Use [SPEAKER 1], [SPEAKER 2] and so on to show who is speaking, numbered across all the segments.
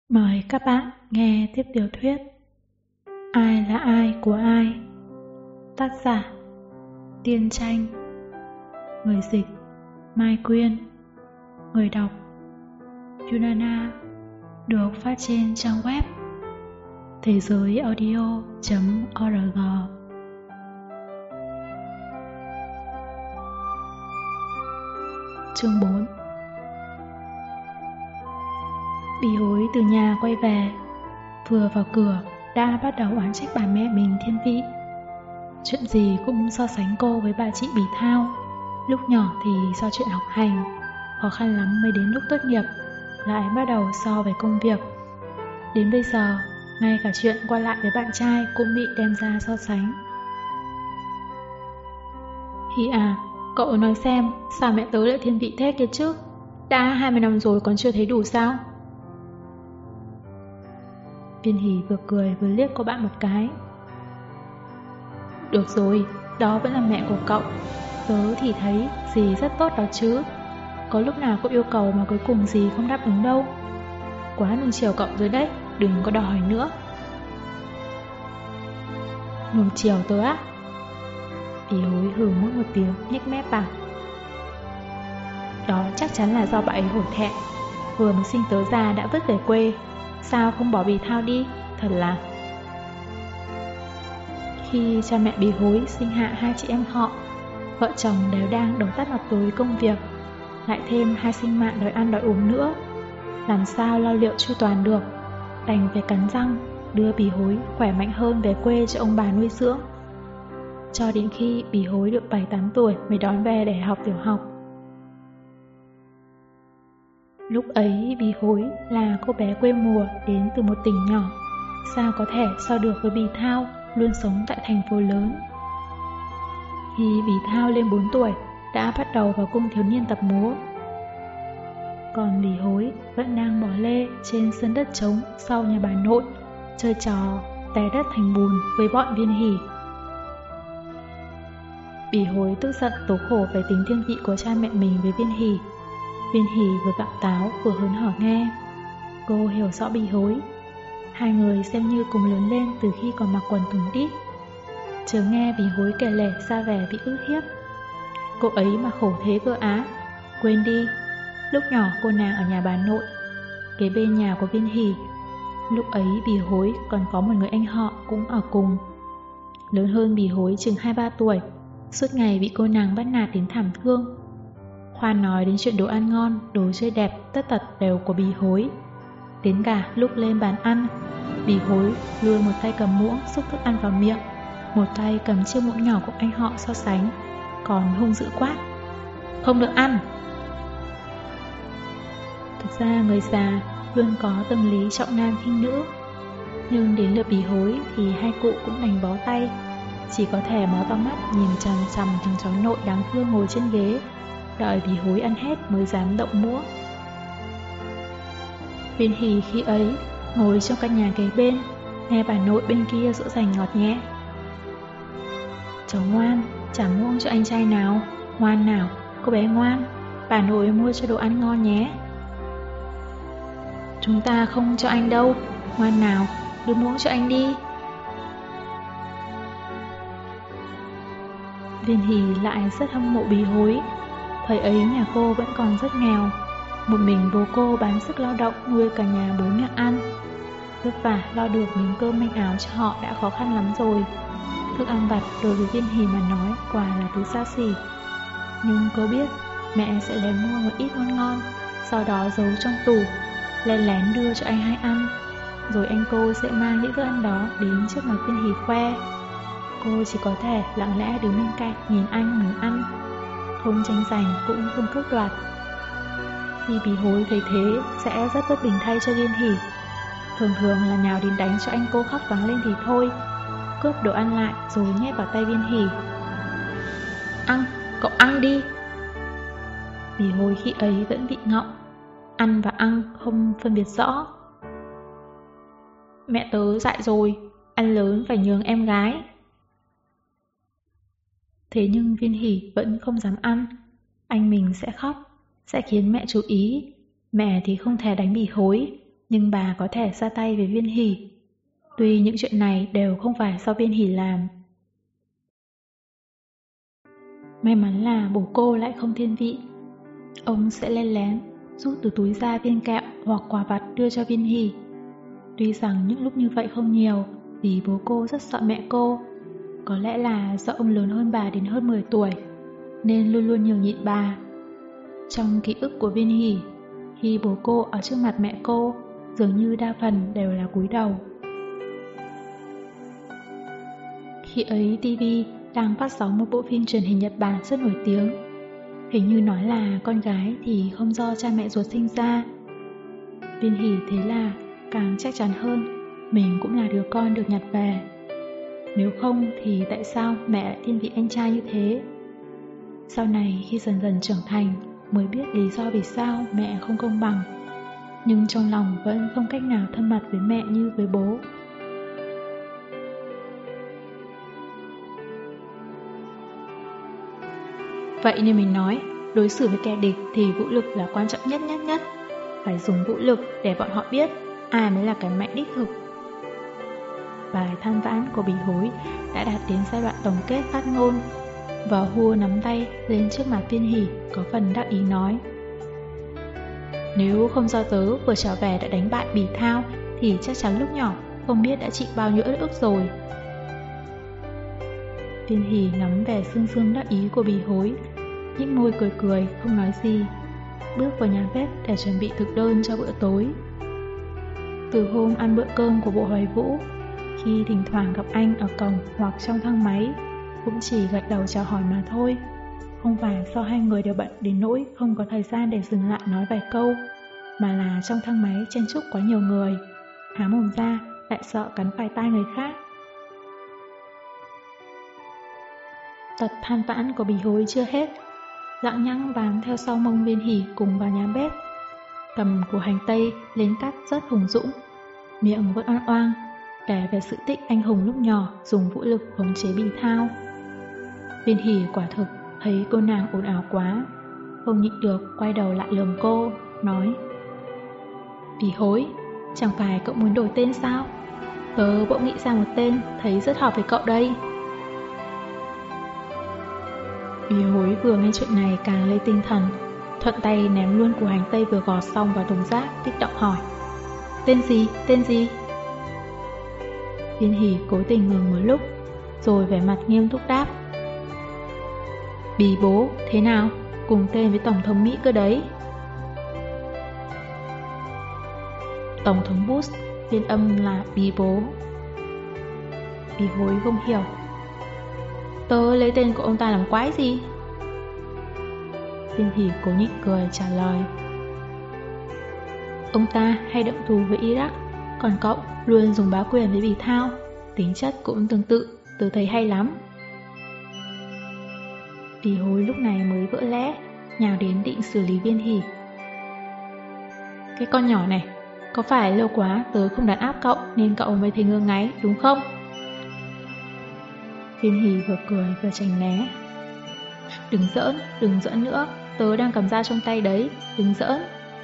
[SPEAKER 1] Mời các bạn nghe tiếp tiểu thuyết Ai là ai của ai. Tác giả Tiên Tranh. Người dịch Mai Quyên. Người đọc Yunana. Được phát trên trang web thế giới audio.org. Chương 4. Bỉ Hối từ nhà quay về, vừa vào cửa đã bắt đầu oán trách bà mẹ mình thiên vị. Chuyện gì cũng so sánh cô với bà chị Bỉ Thao. Lúc nhỏ thì do chuyện học hành, khó khăn lắm mới đến lúc tốt nghiệp lại bắt đầu so về công việc. Đến bây giờ, ngay cả chuyện qua lại với bạn trai cũng bị đem ra so sánh. Hi à, cậu nói xem, sao mẹ tớ lại thiên vị thế kia chứ? Đã 20 năm rồi còn chưa thấy đủ sao? Viên Hỷ vừa cười vừa liếc cô bạn một cái. Được rồi, đó vẫn là mẹ của cậu. Tớ thì thấy dì rất tốt đó chứ. Có lúc nào cậu yêu cầu mà cuối cùng dì không đáp ứng đâu. Quá nuông chiều cậu rồi đấy, đừng có đòi hỏi nữa. Nuông chiều tớ á? Bỉ Hối hừ mũi một tiếng, nhếch mép bảo. Đó chắc chắn là do bà ấy hổ thẹn. Vừa mới sinh tớ ra đã vứt về quê, sao không bỏ Bỉ Thao đi, thật là... Khi cha mẹ Bỉ Hối sinh hạ hai chị em họ, vợ chồng đều đang đầu tắt mặt tối công việc, lại thêm hai sinh mạng đòi ăn đòi uống nữa, làm sao lo liệu chu toàn được, đành phải cắn răng đưa Bỉ Hối khỏe mạnh hơn về quê cho ông bà nuôi dưỡng. Cho đến khi Bỉ Hối được 7-8 tuổi mới đón về để học tiểu học. Lúc ấy Bỉ Hối là cô bé quê mùa đến từ một tỉnh nhỏ, sao có thể so được với Bỉ Thao luôn sống tại thành phố lớn. Khi Bỉ Thao lên 4 tuổi đã bắt đầu vào cung thiếu niên tập múa, còn Bỉ Hối vẫn đang bỏ lê trên sân đất trống sau nhà bà nội, chơi trò té đất thành bùn với bọn Viên Hỷ. Bỉ Hối tức giận tố khổ về tính thiên vị của cha mẹ mình với Viên Hỷ. Viên Hỷ vừa gặm táo vừa hớn hở nghe. Cô hiểu rõ Bỉ Hối. Hai người xem như cùng lớn lên từ khi còn mặc quần thùng tít. Chớ nghe Bỉ Hối kể lể ra vẻ bị ức hiếp. Cô ấy mà khổ thế cơ á. Quên đi, lúc nhỏ cô nàng ở nhà bà nội, kế bên nhà của Viên Hỷ. Lúc ấy Bỉ Hối còn có một người anh họ cũng ở cùng. Lớn hơn Bỉ Hối chừng 2-3 tuổi, suốt ngày bị cô nàng bắt nạt đến thảm thương. Khoan nói đến chuyện đồ ăn ngon, đồ chơi đẹp, tất tật đều của Bỉ Hối. Đến cả lúc lên bàn ăn, Bỉ Hối luôn một tay cầm muỗng xúc thức ăn vào miệng, một tay cầm chiếc muỗng nhỏ của anh họ so sánh, còn hung dữ quát: không được ăn! Thực ra người già luôn có tâm lý trọng nam khinh nữ, nhưng đến lượt Bỉ Hối thì hai cụ cũng đành bó tay, chỉ có thể mở to mắt nhìn chằm chằm thằng cháu nội đáng thương ngồi trên ghế, đợi Bỉ Hối ăn hết mới dám động muỗng. Viên Hỷ khi ấy ngồi trong căn nhà kế bên, nghe bà nội bên kia dỗ dành ngọt nhẹ. Cháu ngoan, trả muỗng cho anh trai nào. Ngoan nào, cô bé ngoan, bà nội mua cho đồ ăn ngon nhé. Chúng ta không cho anh đâu, ngoan nào, đưa muỗng cho anh đi. Viên Hỷ lại rất hâm mộ Bỉ Hối. Thời ấy nhà cô vẫn còn rất nghèo, một mình bố cô bán sức lao động nuôi cả nhà bố mẹ ăn. Vất vả lo được miếng cơm manh áo cho họ đã khó khăn lắm rồi. Thức ăn vặt đối với Viên Hỷ mà nói quả là thứ xa xỉ. Nhưng cô biết mẹ sẽ lấy mua một ít ngon ngon, sau đó giấu trong tủ, lén lén đưa cho anh hai ăn. Rồi anh cô sẽ mang những thức ăn đó đến trước mặt Viên Hỷ khoe. Cô chỉ có thể lặng lẽ đứng bên cạnh nhìn anh mình ăn, không tranh giành cũng không cướp đoạt. Khi Bỉ Hối thấy thế sẽ rất bất bình thay cho Viên Hỷ. Thường thường là nào đến đánh cho anh cô khóc toáng lên thì thôi, cướp đồ ăn lại rồi nhét vào tay Viên Hỷ. Ăn, cậu ăn đi. Bỉ Hối khi ấy vẫn bị ngọng, ăn và ăn không phân biệt rõ. Mẹ tớ dạy rồi, ăn lớn phải nhường em gái. Thế nhưng Viên Hỷ vẫn không dám ăn. Anh mình sẽ khóc, sẽ khiến mẹ chú ý. Mẹ thì không thể đánh Bỉ Hối, Nhưng bà có thể ra tay với Viên Hỷ. Tuy những chuyện này đều không phải do Viên Hỷ làm. May mắn là bố cô lại không thiên vị. Ông sẽ len lén rút từ túi ra viên kẹo hoặc quà vặt đưa cho Viên Hỷ. Tuy rằng những lúc như vậy không nhiều, vì bố cô rất sợ mẹ cô. Có lẽ là do ông lớn hơn bà đến hơn 10 tuổi, nên luôn luôn nhường nhịn bà. Trong ký ức của Viên Hỷ, khi bố cô ở trước mặt mẹ cô, dường như đa phần đều là cúi đầu. Khi ấy TV đang phát sóng một bộ phim truyền hình Nhật Bản rất nổi tiếng. Hình như nói là con gái thì không do cha mẹ ruột sinh ra. Viên Hỷ thế là càng chắc chắn hơn mình cũng là đứa con được nhặt về. Nếu không thì tại sao mẹ lại thiên vị anh trai như thế? Sau này khi dần dần trưởng thành mới biết lý do vì sao mẹ không công bằng. Nhưng trong lòng vẫn không cách nào thân mật với mẹ như với bố. Vậy nên mình nói, đối xử với kẻ địch thì vũ lực là quan trọng nhất. Phải dùng vũ lực để bọn họ biết ai mới là cái mạnh đích thực. Bài than vãn của Bỉ Hối đã đạt đến giai đoạn tổng kết phát ngôn. Và Hua nắm tay lên trước mặt Viên Hỷ, có phần đắc ý nói: nếu không do tớ vừa trở về đã đánh bại Bỉ Thao thì chắc chắn lúc nhỏ không biết đã chịu bao nhiêu uất ức rồi. Viên Hỷ ngắm vẻ sương sương đắc ý của Bỉ Hối, nhếch môi cười cười không nói gì, bước vào nhà bếp để chuẩn bị thực đơn cho bữa tối. Từ hôm ăn bữa cơm của bộ Hoài Vũ, khi thỉnh thoảng gặp anh ở cổng hoặc trong thang máy, cũng chỉ gật đầu chào hỏi mà thôi. Không phải do hai người đều bận đến nỗi không có thời gian để dừng lại nói vài câu, mà là trong thang máy chen chúc quá nhiều người, há mồm ra lại sợ cắn phải tai người khác. Tật than vãn của Bỉ Hối chưa hết, Lặng Nhăng bám theo sau mông Viên Hỷ cùng vào nhà bếp, cầm củ hành tây lên cắt rất hùng dũng, miệng vẫn oang oang kể về sự tích anh hùng lúc nhỏ dùng vũ lực khống chế Bỉ Thao. Viên Hỷ quả thực thấy cô nàng ồn ào quá, không nhịn được quay đầu lại lườm cô, nói: Bỉ Hối, chẳng phải cậu muốn đổi tên sao? Tớ bỗng nghĩ ra một tên thấy rất hợp với cậu đây. Bỉ Hối vừa nghe chuyện này càng lên tinh thần, thuận tay ném luôn củ hành tây vừa gọt xong vào thùng rác, kích động hỏi: tên gì, tên gì? Viên Hỷ cố tình ngừng một lúc, rồi vẻ mặt nghiêm túc đáp: Bỉ bố, thế nào? Cùng tên với Tổng thống Mỹ cơ đấy. Tổng thống Bush, phiên âm là Bỉ bố. Bỉ Hối không hiểu: tớ lấy tên của ông ta làm quái gì? Viên Hỷ cố nhịn cười trả lời: ông ta hay động thù với Iraq, còn cậu luôn dùng bá quyền với Bỉ Thao, tính chất cũng tương tự, tớ thấy hay lắm. Bỉ Hối lúc này mới vỡ lẽ, nhào đến định xử lý Viên Hỷ. Cái con nhỏ này, có phải lâu quá tớ không đàn áp cậu nên cậu mới thấy ngơ ngáy, đúng không? Viên Hỷ vừa cười vừa tránh né. Đừng giỡn nữa, tớ đang cầm dao trong tay đấy, đừng giỡn.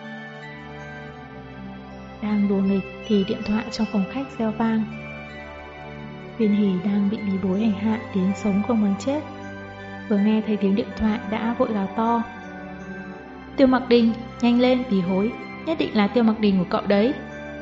[SPEAKER 1] Đang đùa nghịch thì điện thoại trong phòng khách reo vang. Viên Hỷ đang bị Bỉ Bối hành hạ đến sống không bằng chết, vừa nghe thấy tiếng điện thoại đã vội gào to: Tiêu Mặc Đình, nhanh lên Bỉ Hối, nhất định là Tiêu Mặc Đình của cậu đấy.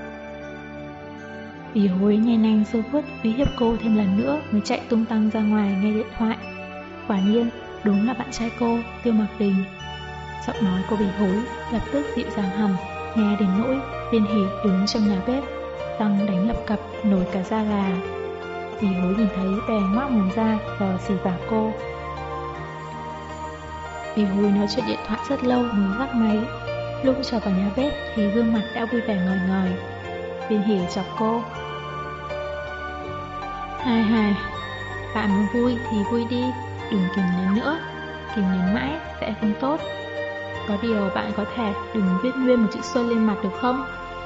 [SPEAKER 1] Bỉ Hối nhay nanh sơ phút uy hiếp cô thêm lần nữa mới chạy tung tăng ra ngoài nghe điện thoại. Quả nhiên, đúng là bạn trai cô, Tiêu Mặc Đình. Giọng nói của Bỉ Hối lập tức dịu dàng hẳn, nghe đến nỗi Viên Hỷ đứng trong nhà bếp, răng đánh lập cập nổi cả da gà. Bỉ Hối nhìn thấy bè ngoác mồm ra và xì vào cô. Bỉ Hối nói chuyện điện thoại rất lâu mới gác máy. Lúc trở vào nhà bếp thì gương mặt đã vui vẻ ngời ngời. Viên Hỷ chọc cô: Hài, bạn muốn vui thì vui đi, đừng kìm nén nữa, kìm nén mãi sẽ không tốt. Có điều bạn có thể đừng viết nguyên một chữ xuân lên mặt được không?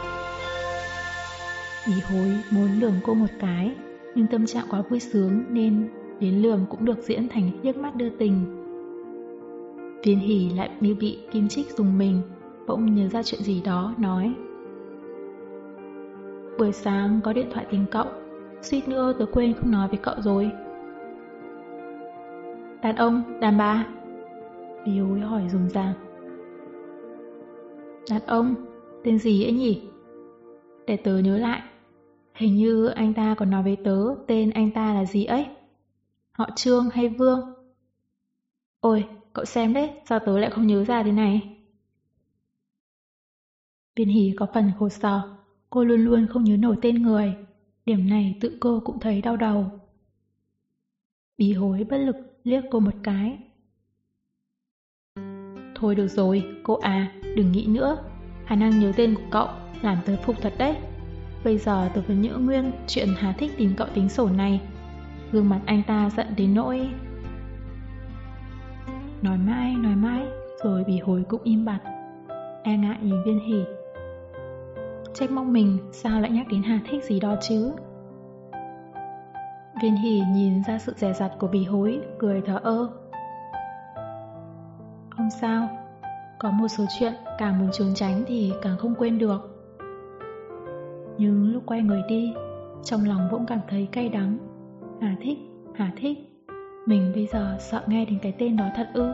[SPEAKER 1] Bỉ Hối muốn lườm cô một cái, nhưng tâm trạng quá vui sướng nên đến lườm cũng được diễn thành liếc mắt đưa tình. Viên Hỷ lại như bị kim chích dùng mình, bỗng nhớ ra chuyện gì đó, nói: Buổi sáng có điện thoại tìm cậu, suýt nữa tớ quên không nói với cậu rồi. Đàn ông, đàn bà? Bí hối hỏi rùng ràng. Đàn ông, tên gì ấy nhỉ? Để tớ nhớ lại. Hình như anh ta còn nói với tớ tên anh ta là gì ấy? Họ Trương hay Vương? Ôi, cậu xem đấy, sao tớ lại không nhớ ra thế này? Viên Hỷ có phần khổ sở, cô luôn luôn không nhớ nổi tên người. Điểm này tự cô cũng thấy đau đầu. Bí hối bất lực liếc cô một cái. Thôi được rồi, cô à, đừng nghĩ nữa. Khả năng nhớ tên của cậu làm tớ phục thật đấy. Bây giờ tớ vẫn nhớ nguyên chuyện Hà Thích tìm cậu tính sổ này. Gương mặt anh ta giận đến nỗi... Nói mãi, rồi Bí hối cũng im bặt. E ngại nhìn Viên Hỷ. Trách móc mình sao lại nhắc đến Hà Thích gì đó chứ? Viên Hỷ nhìn ra sự dè dặt của Bí hối, cười thở ơ. Không sao, có một số chuyện càng muốn trốn tránh thì càng không quên được. Nhưng lúc quay người đi, trong lòng bỗng cảm thấy cay đắng. Hà Thích, mình bây giờ sợ nghe đến cái tên đó thật ư?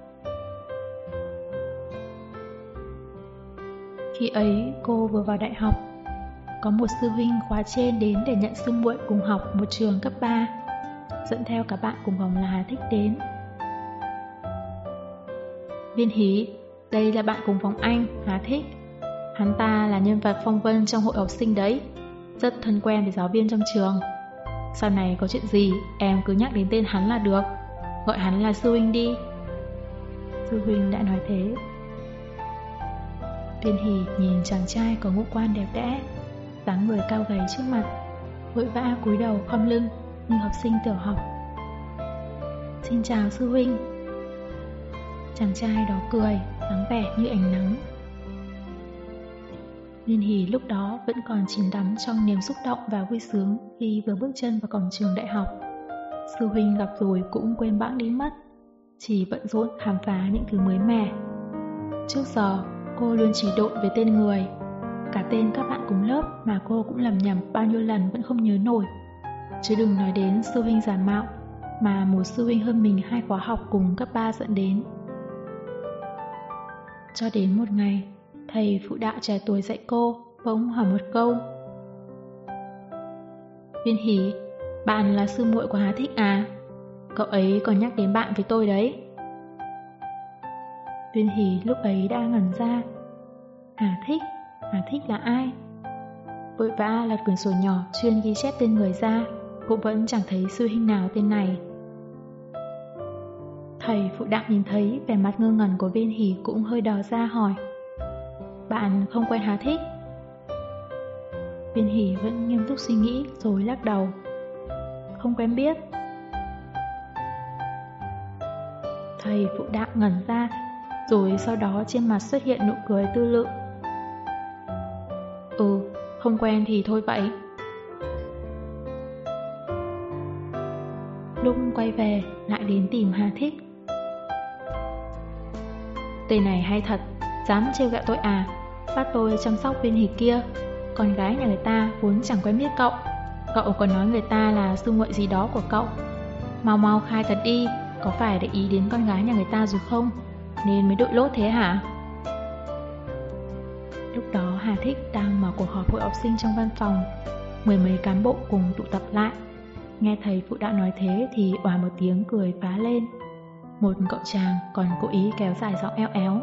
[SPEAKER 1] Khi ấy cô vừa vào đại học, có một sư huynh khóa trên đến để nhận sư muội cùng học một trường cấp 3, dẫn theo cả bạn cùng phòng là Hà Thích đến. Viên Hỷ, đây là bạn cùng phòng anh, Hà Thích. Hắn ta là nhân vật phong vân trong hội học sinh đấy, rất thân quen với giáo viên trong trường. Sau này có chuyện gì em cứ nhắc đến tên hắn là được, gọi hắn là sư huynh đi. Sư huynh đã nói thế. Viên Hỷ nhìn chàng trai có ngũ quan đẹp đẽ, dáng người cao gầy trước mặt, vội vã cúi đầu khom lưng như học sinh tiểu học. Xin chào sư huynh. Chàng trai đó cười, dáng vẻ như ánh nắng. Viên Hỷ lúc đó vẫn còn chìm đắm trong niềm xúc động và vui sướng khi vừa bước chân vào cổng trường đại học. Sư huynh gặp rồi cũng quên bẵng đi mất, chỉ bận rộn khám phá những thứ mới mẻ. Trước giờ cô luôn chỉ độn về tên người, cả tên các bạn cùng lớp mà cô cũng lầm nhầm bao nhiêu lần vẫn không nhớ nổi. Chứ đừng nói đến sư huynh giả mạo mà một sư huynh hơn mình 2 khóa học cùng cấp 3 dẫn đến. Cho đến một ngày, thầy phụ đạo trẻ tuổi dạy cô bỗng hỏi một câu. Viên Hỷ, bạn là sư muội của Hà Thích à? Cậu ấy còn nhắc đến bạn với tôi đấy. Viên Hỷ lúc ấy đã ngẩn ra. Hà Thích là ai? Vội vã lật quyển sổ nhỏ chuyên ghi chép tên người ra, cũng vẫn chẳng thấy sư huynh nào tên này. Thầy phụ đạo nhìn thấy vẻ mặt ngơ ngẩn của Viên Hỷ cũng hơi đỏ ra hỏi. Bạn không quen Hà Thích? Viên Hỷ vẫn nghiêm túc suy nghĩ rồi lắc đầu. Không quen biết. Thầy phụ đạo ngẩn ra, rồi sau đó trên mặt xuất hiện nụ cười tư lự. Không quen thì thôi vậy. Lúc quay về lại đến tìm Hà Thích. Tên này hay thật, dám trêu ghẹo tôi à? Bắt tôi chăm sóc Viên Hỷ kia, con gái nhà người ta vốn chẳng quen biết cậu. Cậu còn nói người ta là sư muội gì đó của cậu. Mau khai thật đi, có phải để ý đến con gái nhà người ta rồi không? Nên mới đội lốt thế hả? Lúc đó Hà Thích đang mở cuộc họp hội học sinh trong văn phòng. 10 mấy cán bộ cùng tụ tập lại. Nghe thầy phụ đạo nói thế thì òa một tiếng cười phá lên. Một cậu chàng còn cố ý kéo dài giọng eo éo.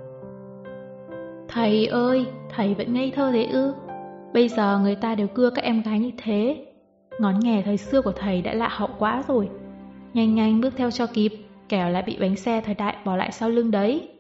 [SPEAKER 1] Thầy ơi, thầy vẫn ngây thơ thế ư? Bây giờ người ta đều cưa các em gái như thế. Ngón nghề thời xưa của thầy đã lạ hậu quá rồi. Nhanh bước theo cho kịp, kẻo lại bị bánh xe thời đại bỏ lại sau lưng đấy.